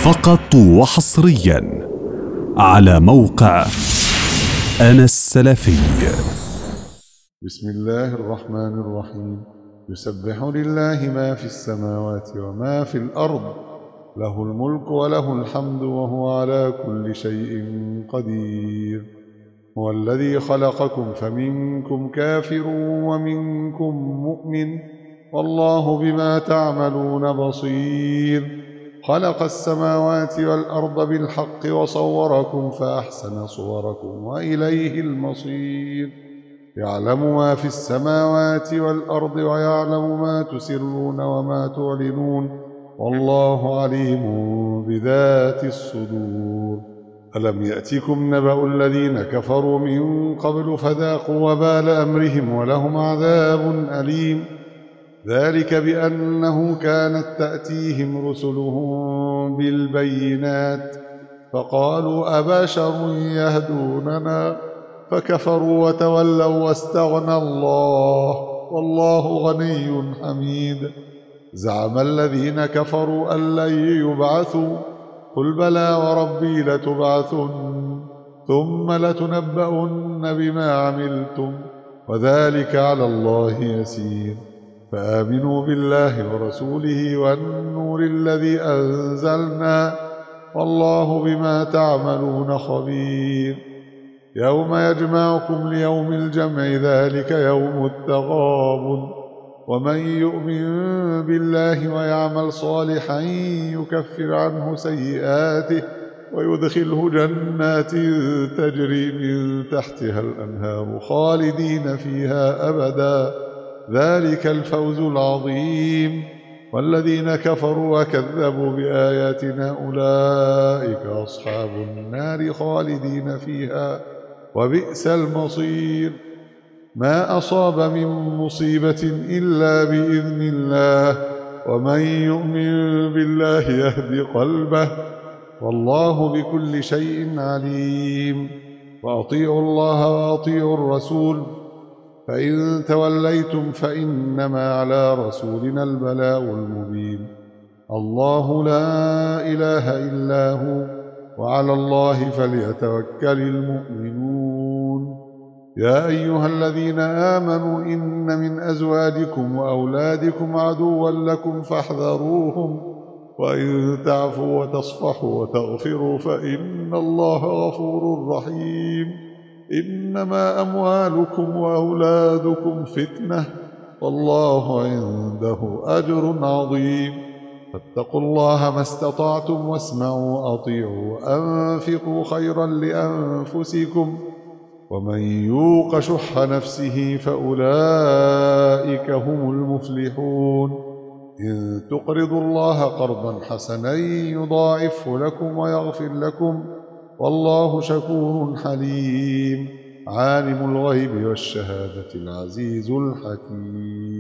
فقط وحصريا على موقع أنا السلفي. بسم الله الرحمن الرحيم. يسبح لله ما في السماوات وما في الأرض، له الملك وله الحمد وهو على كل شيء قدير. هو الذي خلقكم فمنكم كافر ومنكم مؤمن، والله بما تعملون بصير. خلق السماوات والأرض بالحق وصوركم فأحسن صوركم وإليه المصير. يعلم ما في السماوات والأرض ويعلم ما تسرون وما تعلنون، والله عليم بذات الصدور. ألم يأتكم نبأ الذين كفروا من قبل فذاقوا وبال أمرهم ولهم عذاب أليم. ذلك بأنه كانت تأتيهم رسلهم بالبينات فقالوا أبشر يهدوننا، فكفروا وتولوا واستغنى الله والله غني حميد. زعم الذين كفروا أن لن يبعثوا، قل بلى وربي لتبعثن ثم لتنبؤن بما عملتم وذلك على الله يسير. فآمنوا بالله ورسوله والنور الذي أنزلنا، والله بما تعملون خبير. يوم يجمعكم ليوم الجمع ذلك يوم التغابن، ومن يؤمن بالله ويعمل صالحا يكفر عنه سيئاته ويدخله جنات تجري من تحتها الأنهار خالدين فيها أبدا، ذلك الفوز العظيم. والذين كفروا وكذبوا بآياتنا أولئك أصحاب النار خالدين فيها وبئس المصير. ما أصاب من مصيبة إلا بإذن الله، ومن يؤمن بالله يهد قلبه، والله بكل شيء عليم. وأطيعوا الله وأطيعوا الرسول، فإن توليتم فإنما على رسولنا البلاغ المبين. الله لا إله إلا هو، وعلى الله فليتوكل المؤمنون. يا أيها الذين آمنوا إن من أزواجكم وأولادكم عدوا لكم فاحذروهم، وإن تعفوا وتصفحوا وتغفروا فإن الله غفور رحيم. إنما أموالكم وأولادكم فتنة، والله عنده أجر عظيم. فاتقوا الله ما استطعتم واسمعوا وأطيعوا وأنفقوا خيرا لأنفسكم، ومن يوق شح نفسه فأولئك هم المفلحون. إن تقرضوا الله قرضا حسنا يضاعفه لكم ويغفر لكم، والله شكور حليم. عالم الغيب والشهادة العزيز الحكيم.